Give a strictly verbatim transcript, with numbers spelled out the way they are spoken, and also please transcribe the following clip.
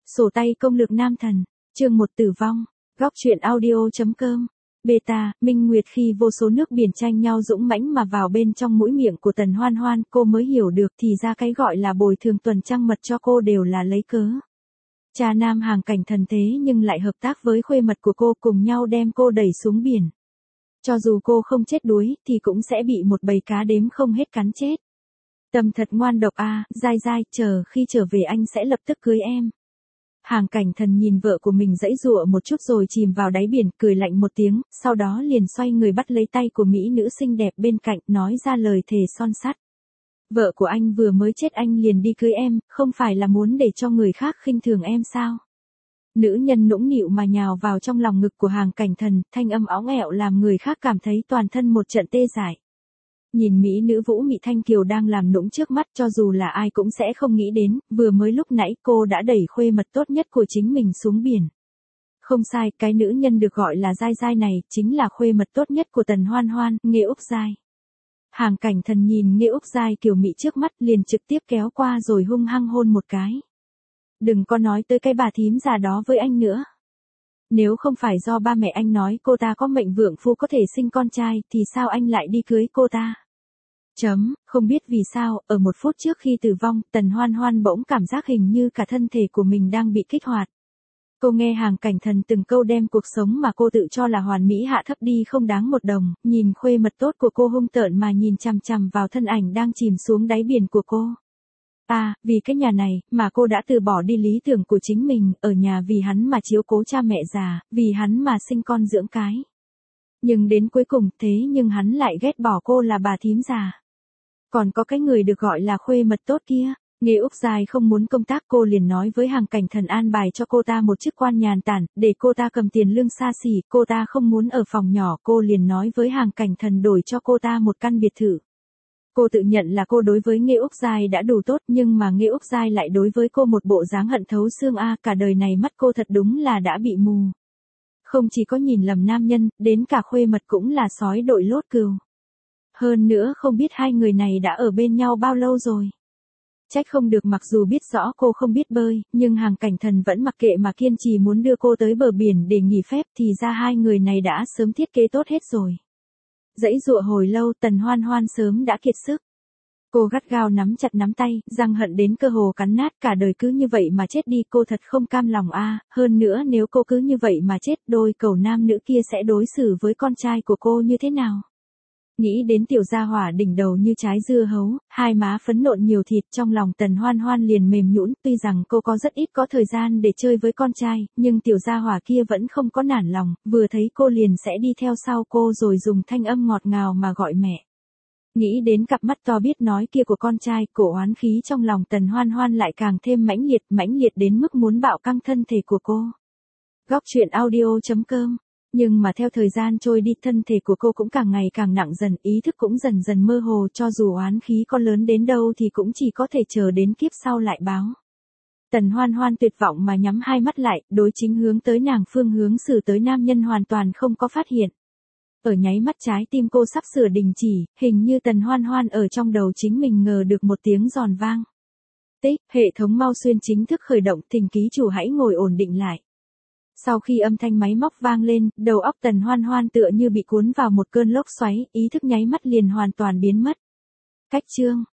Sổ tay công lược nam thần, chương một tử vong, góc truyện audio.com. Beta, Minh Nguyệt khi vô số nước biển tranh nhau dũng mãnh mà vào bên trong mũi miệng của Tần Hoan Hoan, cô mới hiểu được thì ra cái gọi là bồi thường tuần trăng mật cho cô đều là lấy cớ. Cha nam hàng cảnh thần thế nhưng lại hợp tác với khuê mật của cô cùng nhau đem cô đẩy xuống biển. Cho dù cô không chết đuối thì cũng sẽ bị một bầy cá đếm không hết cắn chết. Tâm thật ngoan độc a, dai dai, chờ khi trở về anh sẽ lập tức cưới em. Hàng cảnh thần nhìn vợ của mình giãy giụa một chút rồi chìm vào đáy biển, cười lạnh một tiếng, sau đó liền xoay người bắt lấy tay của mỹ nữ xinh đẹp bên cạnh, nói ra lời thề son sắt. Vợ của anh vừa mới chết anh liền đi cưới em, không phải là muốn để cho người khác khinh thường em sao? Nữ nhân nũng nịu mà nhào vào trong lòng ngực của hàng cảnh thần, thanh âm óng ẹo làm người khác cảm thấy toàn thân một trận tê dại. Nhìn mỹ nữ Vũ Mị Thanh Kiều đang làm nũng trước mắt, cho dù là ai cũng sẽ không nghĩ đến, vừa mới lúc nãy cô đã đẩy khuê mật tốt nhất của chính mình xuống biển. Không sai, cái nữ nhân được gọi là Giai Giai này, chính là khuê mật tốt nhất của Tần Hoan Hoan, Nghê Úc Giai. Hàng cảnh thần nhìn Nghê Úc Giai kiều mị trước mắt liền trực tiếp kéo qua rồi hung hăng hôn một cái. Đừng có nói tới cái bà thím già đó với anh nữa. Nếu không phải do ba mẹ anh nói cô ta có mệnh vượng phu có thể sinh con trai thì sao anh lại đi cưới cô ta? Chấm, không biết vì sao, ở một phút trước khi tử vong, Tần Hoan Hoan bỗng cảm giác hình như cả thân thể của mình đang bị kích hoạt. Cô nghe hàng cảnh thần từng câu đem cuộc sống mà cô tự cho là hoàn mỹ hạ thấp đi không đáng một đồng, nhìn khuê mật tốt của cô hung tợn mà nhìn chằm chằm vào thân ảnh đang chìm xuống đáy biển của cô. À, vì cái nhà này, mà cô đã từ bỏ đi lý tưởng của chính mình, ở nhà vì hắn mà chiếu cố cha mẹ già, vì hắn mà sinh con dưỡng cái. Nhưng đến cuối cùng, thế nhưng hắn lại ghét bỏ cô là bà thím già. Còn có cái người được gọi là khuê mật tốt kia, Nghê Úc Giai không muốn công tác, cô liền nói với hàng cảnh thần an bài cho cô ta một chức quan nhàn tản, để cô ta cầm tiền lương xa xỉ, cô ta không muốn ở phòng nhỏ, cô liền nói với hàng cảnh thần đổi cho cô ta một căn biệt thự. Cô tự nhận là cô đối với Nghê Úc Giai đã đủ tốt nhưng mà Nghê Úc Giai lại đối với cô một bộ dáng hận thấu xương a, cả đời này mắt cô thật đúng là đã bị mù. Không chỉ có nhìn lầm nam nhân, đến cả khuê mật cũng là sói đội lốt cừu. Hơn nữa không biết hai người này đã ở bên nhau bao lâu rồi. Trách không được, mặc dù biết rõ cô không biết bơi, nhưng hàng cảnh thần vẫn mặc kệ mà kiên trì muốn đưa cô tới bờ biển để nghỉ phép, thì ra hai người này đã sớm thiết kế tốt hết rồi. Dãy dụa hồi lâu, Tần Hoan Hoan sớm đã kiệt sức. Cô gắt gao nắm chặt nắm tay, răng hận đến cơ hồ cắn nát, cả đời cứ như vậy mà chết đi, cô thật không cam lòng a. Hơn nữa nếu cô cứ như vậy mà chết, đôi cẩu nam nữ kia sẽ đối xử với con trai của cô như thế nào? Nghĩ đến tiểu gia hỏa đỉnh đầu như trái dưa hấu, hai má phấn nộn nhiều thịt, trong lòng Tần Hoan Hoan liền mềm nhũn, tuy rằng cô có rất ít có thời gian để chơi với con trai, nhưng tiểu gia hỏa kia vẫn không có nản lòng, vừa thấy cô liền sẽ đi theo sau cô rồi dùng thanh âm ngọt ngào mà gọi mẹ. Nghĩ đến cặp mắt to biết nói kia của con trai, cổ oán khí trong lòng Tần Hoan Hoan lại càng thêm mãnh liệt, mãnh liệt đến mức muốn bạo căng thân thể của cô. Góc truyện audio.com. Nhưng mà theo thời gian trôi đi, thân thể của cô cũng càng ngày càng nặng dần, ý thức cũng dần dần mơ hồ, cho dù oán khí có lớn đến đâu thì cũng chỉ có thể chờ đến kiếp sau lại báo. Tần Hoan Hoan tuyệt vọng mà nhắm hai mắt lại, đối chính hướng tới nàng phương hướng xử tới nam nhân hoàn toàn không có phát hiện. Ở nháy mắt trái tim cô sắp sửa đình chỉ, hình như Tần Hoan Hoan ở trong đầu chính mình ngờ được một tiếng giòn vang. Tích, hệ thống Mau Xuyên chính thức khởi động, thỉnh ký chủ hãy ngồi ổn định lại. Sau khi âm thanh máy móc vang lên, đầu óc Tần Hoan Hoan tựa như bị cuốn vào một cơn lốc xoáy, ý thức nháy mắt liền hoàn toàn biến mất. Cách chương